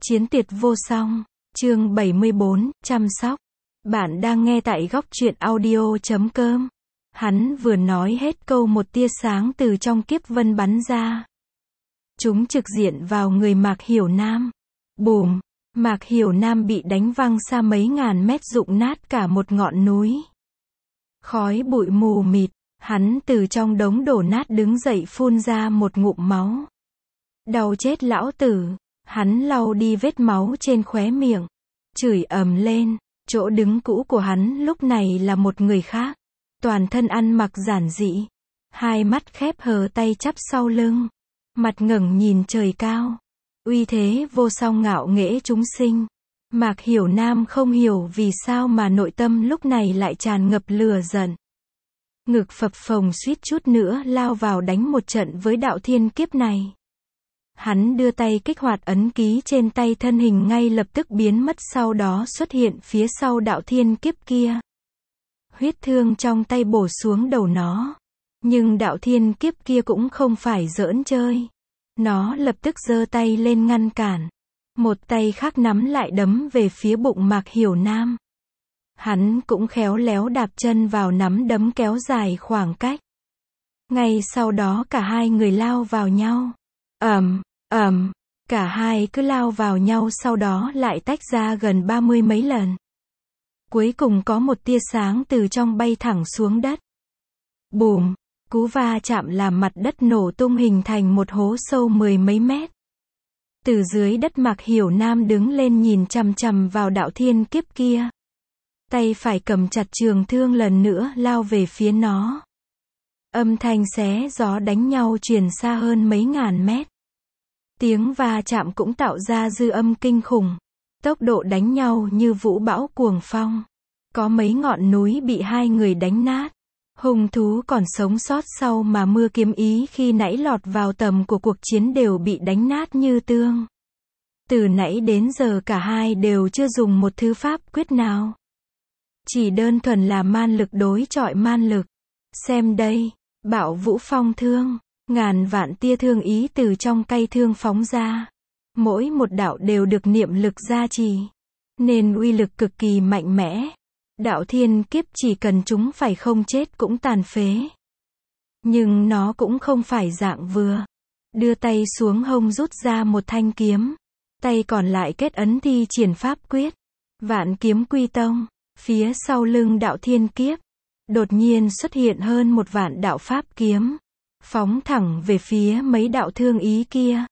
Chiến tuyệt vô song, chương 74, chăm sóc. Bạn đang nghe tại góc truyện audio.com. Hắn vừa nói hết câu, một tia sáng từ trong kiếp vân bắn ra. Chúng trực diện vào người Mạc Hiểu Nam. Bùm, Mạc Hiểu Nam bị đánh văng xa mấy ngàn mét, rụng nát cả một ngọn núi. Khói bụi mù mịt, hắn từ trong đống đổ nát đứng dậy, phun ra một ngụm máu. Đau chết lão tử. Hắn lau đi vết máu trên khóe miệng, chửi ầm lên. Chỗ đứng cũ của hắn lúc này là một người khác, toàn thân ăn mặc giản dị, hai mắt khép hờ, tay chắp sau lưng, mặt ngẩng nhìn trời cao, uy thế vô song ngạo nghễ chúng sinh. Mạc Hiểu Nam không hiểu vì sao mà nội tâm lúc này lại tràn ngập lửa giận. Ngực phập phồng, suýt chút nữa lao vào đánh một trận với đạo thiên kiếp này. Hắn đưa tay kích hoạt ấn ký trên tay, thân hình ngay lập tức biến mất, sau đó xuất hiện phía sau đạo thiên kiếp kia. Huyết thương trong tay bổ xuống đầu nó. Nhưng đạo thiên kiếp kia cũng không phải giỡn chơi. Nó lập tức giơ tay lên ngăn cản. Một tay khác nắm lại đấm về phía bụng Mạc Hiểu Nam. Hắn cũng khéo léo đạp chân vào, nắm đấm kéo dài khoảng cách. Ngay sau đó cả hai người lao vào nhau. Cả hai cứ lao vào nhau, sau đó lại tách ra gần 30 mấy lần. Cuối cùng có một tia sáng từ trong bay thẳng xuống đất. Bùm, cú va chạm làm mặt đất nổ tung, hình thành một hố sâu 10 mấy mét. Từ dưới đất, Mạc Hiểu Nam đứng lên nhìn chằm chằm vào đạo thiên kiếp kia. Tay phải cầm chặt trường thương, lần nữa lao về phía nó. Âm thanh xé gió đánh nhau truyền xa hơn mấy ngàn mét. Tiếng va chạm cũng tạo ra dư âm kinh khủng. Tốc độ đánh nhau như vũ bão cuồng phong. Có mấy ngọn núi bị hai người đánh nát. Hung thú còn sống sót sau mà mưa kiếm ý khi nãy lọt vào tầm của cuộc chiến đều bị đánh nát như tương. Từ nãy đến giờ cả hai đều chưa dùng một thứ pháp quyết nào. Chỉ đơn thuần là man lực đối chọi man lực. Xem đây, Bạo Vũ Phong Thương. Ngàn vạn tia thương ý từ trong cây thương phóng ra. Mỗi một đạo đều được niệm lực gia trì, nên uy lực cực kỳ mạnh mẽ. Đạo thiên kiếp chỉ cần chúng phải không chết cũng tàn phế. Nhưng nó cũng không phải dạng vừa. Đưa tay xuống hông rút ra một thanh kiếm. Tay còn lại kết ấn thi triển pháp quyết. Vạn kiếm quy tông. Phía sau lưng đạo thiên kiếp đột nhiên xuất hiện hơn 1 vạn đạo pháp kiếm. Phóng thẳng về phía mấy đạo thương ý kia.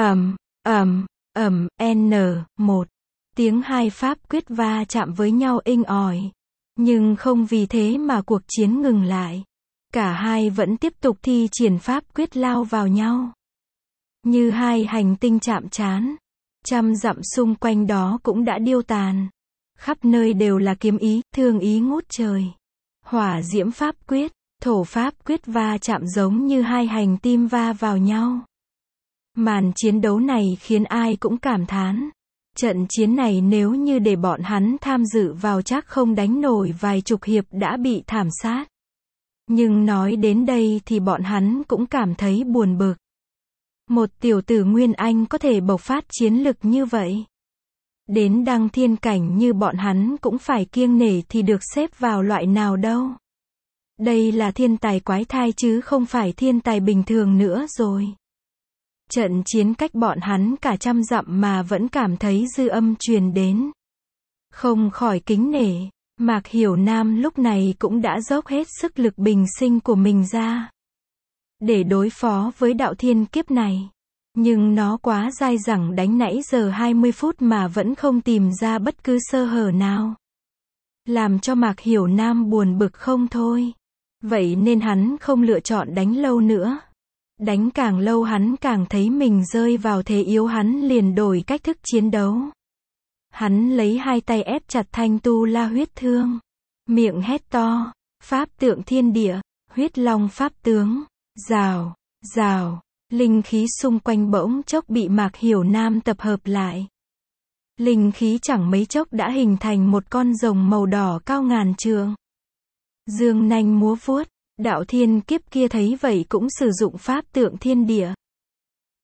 N1. Tiếng hai pháp quyết va chạm với nhau inh ỏi. Nhưng không vì thế mà cuộc chiến ngừng lại. Cả hai vẫn tiếp tục thi triển pháp quyết lao vào nhau. Như hai hành tinh chạm trán. 100 dặm xung quanh đó cũng đã điêu tàn. Khắp nơi đều là kiếm ý, thương ý ngút trời. Hỏa diễm pháp quyết, thổ pháp quyết va chạm giống như hai hành tinh va vào nhau. Màn chiến đấu này khiến ai cũng cảm thán. Trận chiến này nếu như để bọn hắn tham dự vào chắc không đánh nổi vài chục hiệp đã bị thảm sát. Nhưng nói đến đây thì bọn hắn cũng cảm thấy buồn bực. Một tiểu tử Nguyên Anh có thể bộc phát chiến lực như vậy. Đến đăng thiên cảnh như bọn hắn cũng phải kiêng nể thì được xếp vào loại nào đâu. Đây là thiên tài quái thai chứ không phải thiên tài bình thường nữa rồi. Trận chiến cách bọn hắn cả 100 dặm mà vẫn cảm thấy dư âm truyền đến. Không khỏi kính nể. Mạc Hiểu Nam lúc này cũng đã dốc hết sức lực bình sinh của mình ra để đối phó với đạo thiên kiếp này. Nhưng nó quá dai dẳng, đánh nãy giờ 20 phút mà vẫn không tìm ra bất cứ sơ hở nào. Làm cho Mạc Hiểu Nam buồn bực không thôi. Vậy nên hắn không lựa chọn đánh lâu nữa. Đánh càng lâu hắn càng thấy mình rơi vào thế yếu, hắn liền đổi cách thức chiến đấu. Hắn lấy hai tay ép chặt thanh tu la huyết thương. Miệng hét to, pháp tượng thiên địa, huyết long pháp tướng. Rào, rào. Linh khí xung quanh bỗng chốc bị Mạc Hiểu Nam tập hợp lại. Linh khí chẳng mấy chốc đã hình thành một con rồng màu đỏ cao ngàn trượng. Dương nanh múa vuốt, đạo thiên kiếp kia thấy vậy cũng sử dụng pháp tượng thiên địa.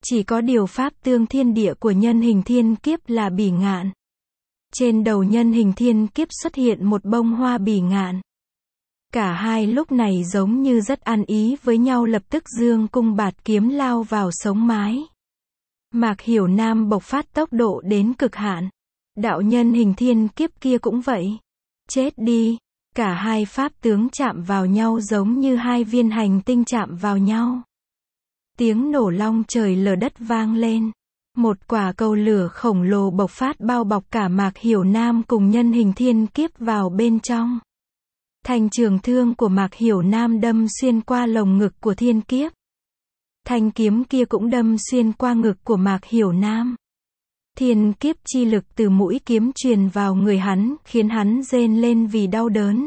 Chỉ có điều pháp tương thiên địa của nhân hình thiên kiếp là bỉ ngạn. Trên đầu nhân hình thiên kiếp xuất hiện một bông hoa bỉ ngạn. Cả hai lúc này giống như rất ăn ý với nhau, lập tức dương cung bạt kiếm lao vào sống mái. Mạc Hiểu Nam bộc phát tốc độ đến cực hạn. Đạo nhân hình thiên kiếp kia cũng vậy. Chết đi. Cả hai pháp tướng chạm vào nhau giống như hai viên hành tinh chạm vào nhau. Tiếng nổ long trời lở đất vang lên. Một quả cầu lửa khổng lồ bộc phát bao bọc cả Mạc Hiểu Nam cùng nhân hình thiên kiếp vào bên trong. Thanh trường thương của Mạc Hiểu Nam đâm xuyên qua lồng ngực của thiên kiếp. Thanh kiếm kia cũng đâm xuyên qua ngực của Mạc Hiểu Nam. Thiên kiếp chi lực từ mũi kiếm truyền vào người hắn, khiến hắn rên lên vì đau đớn.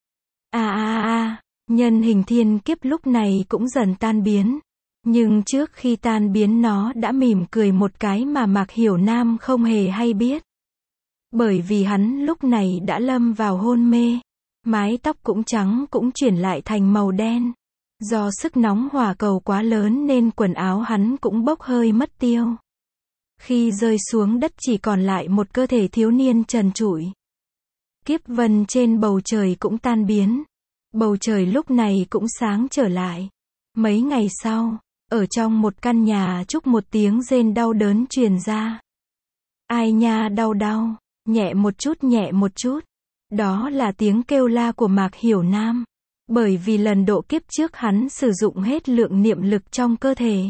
Nhân hình thiên kiếp lúc này cũng dần tan biến. Nhưng trước khi tan biến nó đã mỉm cười một cái mà Mạc Hiểu Nam không hề hay biết. Bởi vì hắn lúc này đã lâm vào hôn mê. Mái tóc cũng trắng cũng chuyển lại thành màu đen. Do sức nóng hỏa cầu quá lớn nên quần áo hắn cũng bốc hơi mất tiêu. Khi rơi xuống đất chỉ còn lại một cơ thể thiếu niên trần trụi. Kiếp vân trên bầu trời cũng tan biến. Bầu trời lúc này cũng sáng trở lại. Mấy ngày sau, ở trong một căn nhà trúc một tiếng rên đau đớn truyền ra. Ai nha, đau đau, nhẹ một chút nhẹ một chút. Đó là tiếng kêu la của Mạc Hiểu Nam. Bởi vì lần độ kiếp trước hắn sử dụng hết lượng niệm lực trong cơ thể.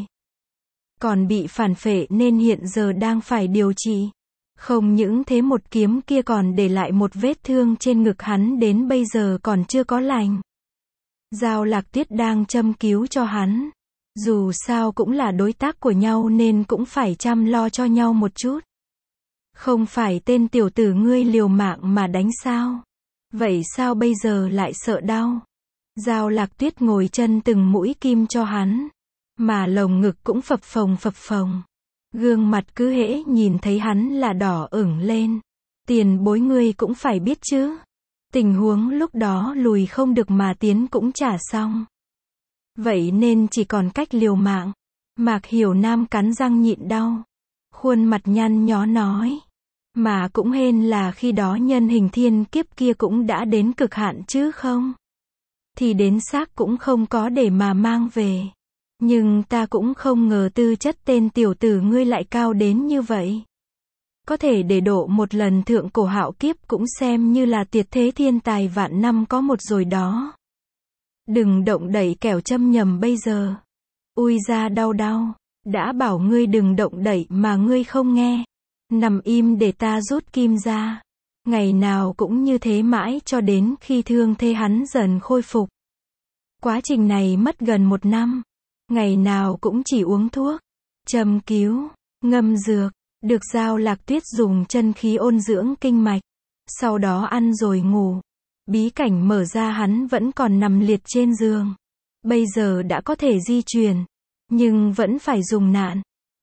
Còn bị phản phệ nên hiện giờ đang phải điều trị. Không những thế một kiếm kia còn để lại một vết thương trên ngực hắn đến bây giờ còn chưa có lành. Giao Lạc Tuyết đang châm cứu cho hắn. Dù sao cũng là đối tác của nhau nên cũng phải chăm lo cho nhau một chút. Không phải tên tiểu tử ngươi liều mạng mà đánh sao? Vậy sao bây giờ lại sợ đau? Giao Lạc Tuyết ngồi chân từng mũi kim cho hắn. Mà lồng ngực cũng phập phồng phập phồng. Gương mặt cứ hễ nhìn thấy hắn là đỏ ửng lên. Tiền bối ngươi cũng phải biết chứ. Tình huống lúc đó lùi không được mà tiến cũng chả xong. Vậy nên chỉ còn cách liều mạng. Mạc Hiểu Nam cắn răng nhịn đau. Khuôn mặt nhăn nhó nói. Mà cũng hên là khi đó nhân hình thiên kiếp kia cũng đã đến cực hạn chứ không. Thì đến xác cũng không có để mà mang về. Nhưng ta cũng không ngờ tư chất tên tiểu tử ngươi lại cao đến như vậy. Có thể để độ một lần thượng cổ hạo kiếp cũng xem như là tuyệt thế thiên tài vạn năm có một rồi đó. Đừng động đậy kẻo châm nhầm bây giờ. Ui ra đau đau. Đã bảo ngươi đừng động đậy mà ngươi không nghe. Nằm im để ta rút kim ra. Ngày nào cũng như thế mãi cho đến khi thương thế hắn dần khôi phục. Quá trình này mất gần 1 năm. Ngày nào cũng chỉ uống thuốc, châm cứu, ngâm dược, được Giao Lạc Tuyết dùng chân khí ôn dưỡng kinh mạch. Sau đó ăn rồi ngủ. Bí cảnh mở ra hắn vẫn còn nằm liệt trên giường. Bây giờ đã có thể di chuyển, nhưng vẫn phải dùng nạn.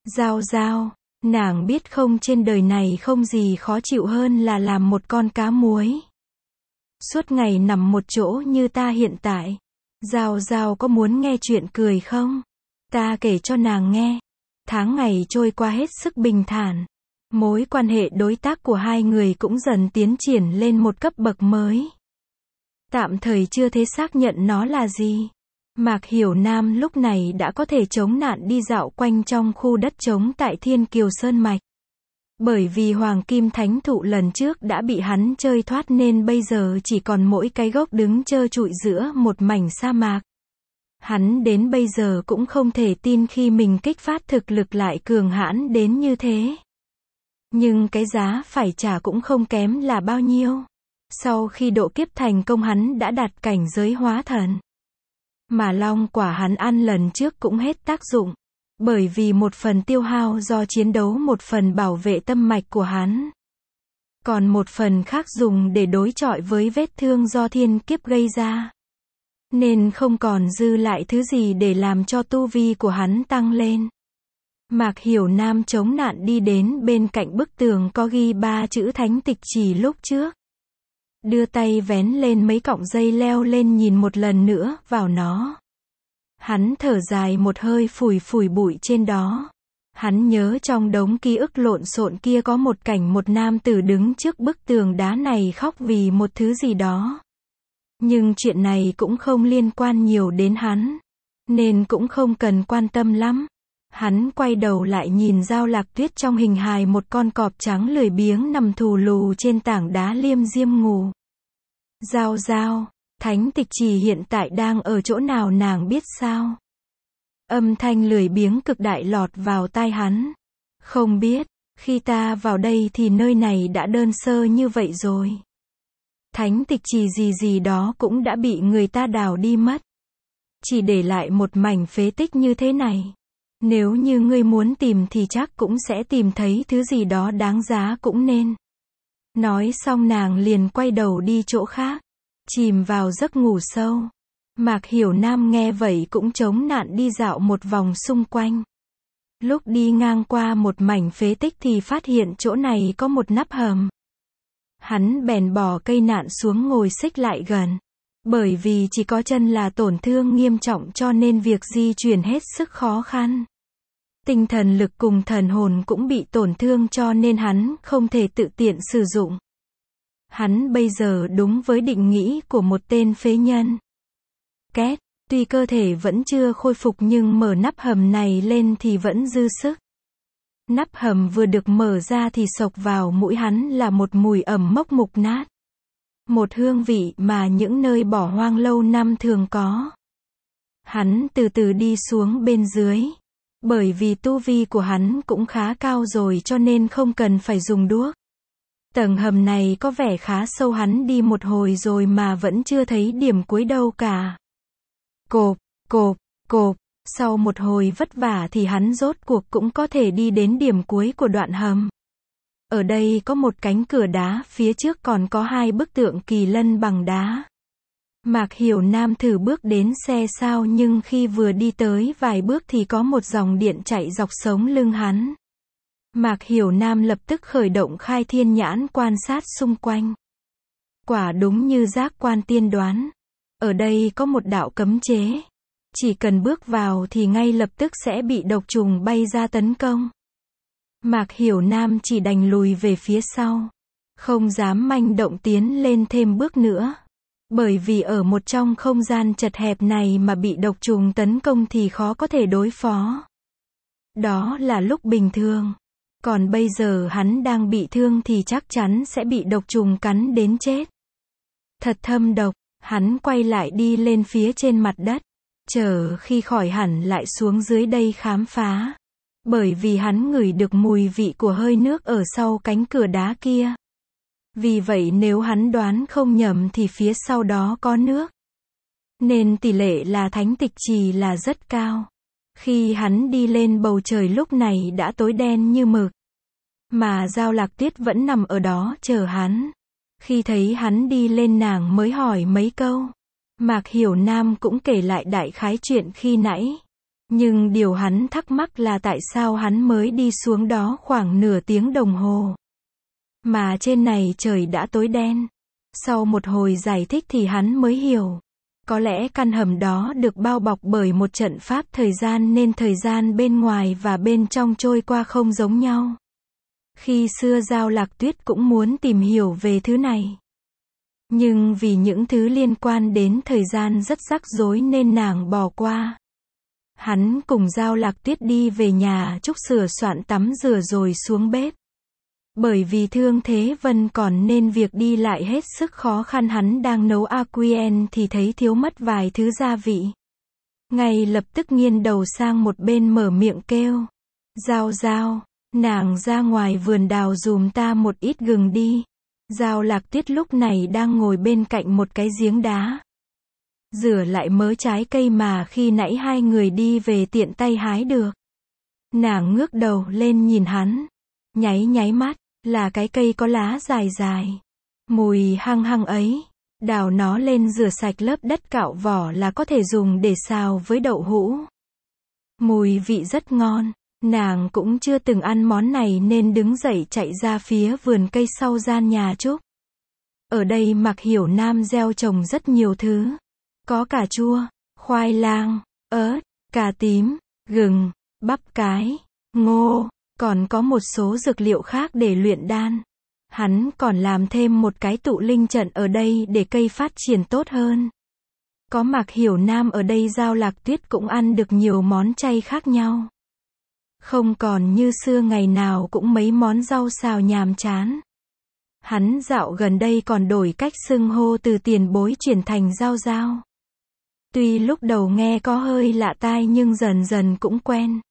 Giao, nàng biết không, trên đời này không gì khó chịu hơn là làm một con cá muối. Suốt ngày nằm một chỗ như ta hiện tại. Giao có muốn nghe chuyện cười không? Ta kể cho nàng nghe. Tháng ngày trôi qua hết sức bình thản. Mối quan hệ đối tác của hai người cũng dần tiến triển lên một cấp bậc mới. Tạm thời chưa thể xác nhận nó là gì. Mạc Hiểu Nam lúc này đã có thể chống nạn đi dạo quanh trong khu đất trống tại Thiên Kiều Sơn Mạch. Bởi vì Hoàng Kim Thánh Thụ lần trước đã bị hắn chơi thoát nên bây giờ chỉ còn mỗi cái gốc đứng trơ trụi giữa một mảnh sa mạc. Hắn đến bây giờ cũng không thể tin khi mình kích phát thực lực lại cường hãn đến như thế. Nhưng cái giá phải trả cũng không kém là bao nhiêu. Sau khi độ kiếp thành công hắn đã đạt cảnh giới hóa thần. Mà long quả hắn ăn lần trước cũng hết tác dụng. Bởi vì một phần tiêu hao do chiến đấu, một phần bảo vệ tâm mạch của hắn. Còn một phần khác dùng để đối chọi với vết thương do thiên kiếp gây ra. Nên không còn dư lại thứ gì để làm cho tu vi của hắn tăng lên. Mạc Hiểu Nam chống nạn đi đến bên cạnh bức tường có ghi 3 chữ thánh tịch chỉ lúc trước. Đưa tay vén lên mấy cọng dây leo lên nhìn một lần nữa vào nó. Hắn thở dài một hơi phủi phủi bụi trên đó. Hắn nhớ trong đống ký ức lộn xộn kia có một cảnh một nam tử đứng trước bức tường đá này khóc vì một thứ gì đó. Nhưng chuyện này cũng không liên quan nhiều đến hắn, nên cũng không cần quan tâm lắm. Hắn quay đầu lại nhìn Dao Lạc Tuyết trong hình hài một con cọp trắng lười biếng nằm thù lù trên tảng đá liêm diêm ngủ. Giao Giao, Thánh Tịch Trì hiện tại đang ở chỗ nào nàng biết sao? Âm thanh lười biếng cực đại lọt vào tai hắn. Không biết, khi ta vào đây thì nơi này đã đơn sơ như vậy rồi. Thánh Tịch Trì gì gì đó cũng đã bị người ta đào đi mất. Chỉ để lại một mảnh phế tích như thế này. Nếu như ngươi muốn tìm thì chắc cũng sẽ tìm thấy thứ gì đó đáng giá cũng nên. Nói xong nàng liền quay đầu đi chỗ khác, chìm vào giấc ngủ sâu. Mạc Hiểu Nam nghe vậy cũng chống nạn đi dạo một vòng xung quanh. Lúc đi ngang qua một mảnh phế tích thì phát hiện chỗ này có một nắp hầm. Hắn bèn bỏ cây nạn xuống ngồi xích lại gần. Bởi vì chỉ có chân là tổn thương nghiêm trọng cho nên việc di chuyển hết sức khó khăn. Tinh thần lực cùng thần hồn cũng bị tổn thương cho nên hắn không thể tự tiện sử dụng. Hắn bây giờ đúng với định nghĩa của một tên phế nhân. Két, tuy cơ thể vẫn chưa khôi phục nhưng mở nắp hầm này lên thì vẫn dư sức. Nắp hầm vừa được mở ra thì xộc vào mũi hắn là một mùi ẩm mốc mục nát. Một hương vị mà những nơi bỏ hoang lâu năm thường có. Hắn từ từ đi xuống bên dưới. Bởi vì tu vi của hắn cũng khá cao rồi cho nên không cần phải dùng đuốc. Tầng hầm này có vẻ khá sâu, hắn đi một hồi rồi mà vẫn chưa thấy điểm cuối đâu cả. Cộp, cộp, cộp, sau một hồi vất vả thì hắn rốt cuộc cũng có thể đi đến điểm cuối của đoạn hầm. Ở đây có một cánh cửa đá, phía trước còn có hai bức tượng kỳ lân bằng đá. Mạc Hiểu Nam thử bước đến xe sao nhưng khi vừa đi tới vài bước thì có một dòng điện chạy dọc sống lưng hắn. Mạc Hiểu Nam lập tức khởi động khai thiên nhãn quan sát xung quanh. Quả đúng như giác quan tiên đoán. Ở đây có một đạo cấm chế. Chỉ cần bước vào thì ngay lập tức sẽ bị độc trùng bay ra tấn công. Mạc Hiểu Nam chỉ đành lùi về phía sau. Không dám manh động tiến lên thêm bước nữa. Bởi vì ở một trong không gian chật hẹp này mà bị độc trùng tấn công thì khó có thể đối phó. Đó là lúc bình thường. Còn bây giờ hắn đang bị thương thì chắc chắn sẽ bị độc trùng cắn đến chết. Thật thâm độc, hắn quay lại đi lên phía trên mặt đất. Chờ khi khỏi hẳn lại xuống dưới đây khám phá. Bởi vì hắn ngửi được mùi vị của hơi nước ở sau cánh cửa đá kia. Vì vậy nếu hắn đoán không nhầm thì phía sau đó có nước. Nên tỷ lệ là Thánh Tịch Trì là rất cao. Khi hắn đi lên bầu trời lúc này đã tối đen như mực. Mà Dao Lạc Tuyết vẫn nằm ở đó chờ hắn. Khi thấy hắn đi lên nàng mới hỏi mấy câu. Mạc Hiểu Nam cũng kể lại đại khái chuyện khi nãy. Nhưng điều hắn thắc mắc là tại sao hắn mới đi xuống đó khoảng nửa tiếng đồng hồ. Mà trên này trời đã tối đen. Sau một hồi giải thích thì hắn mới hiểu. Có lẽ căn hầm đó được bao bọc bởi một trận pháp thời gian nên thời gian bên ngoài và bên trong trôi qua không giống nhau. Khi xưa Dao Lạc Tuyết cũng muốn tìm hiểu về thứ này. Nhưng vì những thứ liên quan đến thời gian rất rắc rối nên nàng bỏ qua. Hắn cùng Dao Lạc Tuyết đi về nhà Trúc sửa soạn tắm rửa rồi xuống bếp. Bởi vì thương thế Vân còn nên việc đi lại hết sức khó khăn, hắn đang nấu aquien thì thấy thiếu mất vài thứ gia vị. Ngay lập tức nghiêng đầu sang một bên mở miệng kêu. Giao Giao, nàng ra ngoài vườn đào dùm ta một ít gừng đi. Dao Lạc Tuyết lúc này đang ngồi bên cạnh một cái giếng đá. Rửa lại mớ trái cây mà khi nãy hai người đi về tiện tay hái được. Nàng ngước đầu lên nhìn hắn. Nháy nháy mắt, là cái cây có lá dài dài. Mùi hăng hăng ấy. Đào nó lên rửa sạch lớp đất cạo vỏ là có thể dùng để xào với đậu hũ. Mùi vị rất ngon. Nàng cũng chưa từng ăn món này nên đứng dậy chạy ra phía vườn cây sau gian nhà Trúc. Ở đây Mạc Hiểu Nam gieo trồng rất nhiều thứ. Có cà chua, khoai lang, ớt, cà tím, gừng, bắp cái. Ngô, còn có một số dược liệu khác để luyện đan. Hắn còn làm thêm một cái tụ linh trận ở đây để cây phát triển tốt hơn. Có Mạc Hiểu Nam ở đây Dao Lạc Tuyết cũng ăn được nhiều món chay khác nhau. Không còn như xưa ngày nào cũng mấy món rau xào nhàm chán. Hắn dạo gần đây còn đổi cách xưng hô từ tiền bối chuyển thành Giao Giao. Tuy lúc đầu nghe có hơi lạ tai nhưng dần dần cũng quen.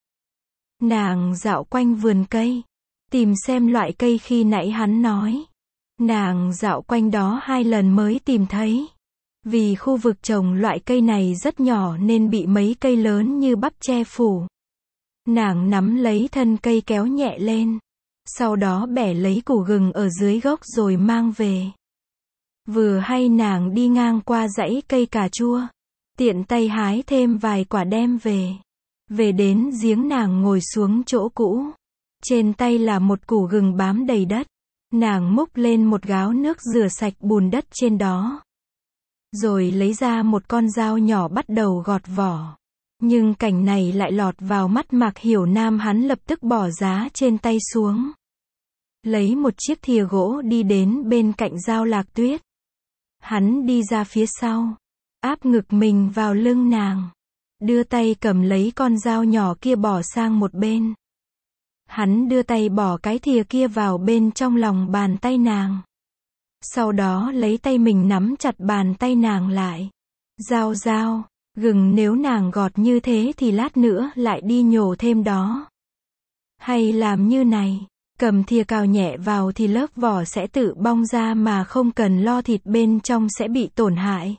Nàng dạo quanh vườn cây, tìm xem loại cây khi nãy hắn nói. Nàng dạo quanh đó 2 lần mới tìm thấy. Vì khu vực trồng loại cây này rất nhỏ nên bị mấy cây lớn như bắp che phủ. Nàng nắm lấy thân cây kéo nhẹ lên. Sau đó bẻ lấy củ gừng ở dưới gốc rồi mang về. Vừa hay nàng đi ngang qua dãy cây cà chua. Tiện tay hái thêm vài quả đem về. Về đến giếng nàng ngồi xuống chỗ cũ. Trên tay là một củ gừng bám đầy đất. Nàng múc lên một gáo nước rửa sạch bùn đất trên đó. Rồi lấy ra một con dao nhỏ bắt đầu gọt vỏ. Nhưng cảnh này lại lọt vào mắt Mạc Hiểu Nam, hắn lập tức bỏ giá trên tay xuống. Lấy một chiếc thìa gỗ đi đến bên cạnh Dao Lạc Tuyết. Hắn đi ra phía sau. Áp ngực mình vào lưng nàng. Đưa tay cầm lấy con dao nhỏ kia bỏ sang một bên. Hắn đưa tay bỏ cái thìa kia vào bên trong lòng bàn tay nàng. Sau đó lấy tay mình nắm chặt bàn tay nàng lại. Giao giao, gừng nếu nàng gọt như thế thì lát nữa lại đi nhổ thêm đó. Hay làm như này, cầm thìa cào nhẹ vào thì lớp vỏ sẽ tự bong ra mà không cần lo thịt bên trong sẽ bị tổn hại.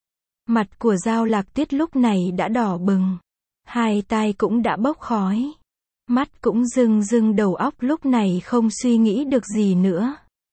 Mặt của Dao Lạc Tuyết lúc này đã đỏ bừng. 2 tai cũng đã bốc khói. Mắt cũng rưng rưng, đầu óc lúc này không suy nghĩ được gì nữa.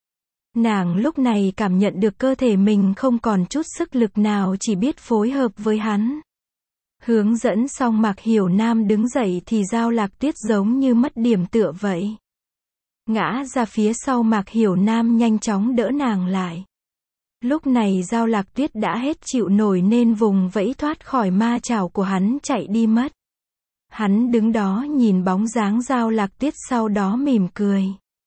Nàng lúc này cảm nhận được cơ thể mình không còn chút sức lực nào, chỉ biết phối hợp với hắn. Hướng dẫn xong Mạc Hiểu Nam đứng dậy thì Dao Lạc Tuyết giống như mất điểm tựa vậy. Ngã ra phía sau Mạc Hiểu Nam nhanh chóng đỡ nàng lại. Lúc này Dao Lạc Tuyết đã hết chịu nổi nên vùng vẫy thoát khỏi ma chảo của hắn chạy đi mất. Hắn đứng đó nhìn bóng dáng Dao Lạc Tuyết, sau đó mỉm cười.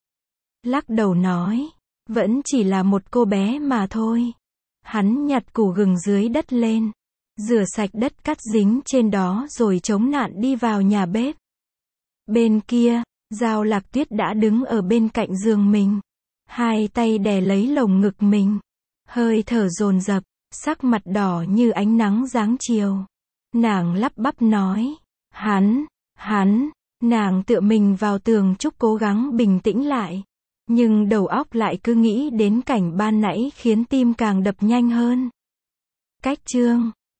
Lắc đầu nói, vẫn chỉ là một cô bé mà thôi. Hắn nhặt củ gừng dưới đất lên, rửa sạch đất cát dính trên đó rồi chống nạn đi vào nhà bếp. Bên kia, Dao Lạc Tuyết đã đứng ở bên cạnh giường mình. 2 tay đè lấy lồng ngực mình. Hơi thở dồn dập, sắc mặt đỏ như ánh nắng giáng chiều. Nàng lắp bắp nói, hắn, nàng tựa mình vào tường chúc cố gắng bình tĩnh lại. Nhưng đầu óc lại cứ nghĩ đến cảnh ban nãy khiến tim càng đập nhanh hơn. Cách chương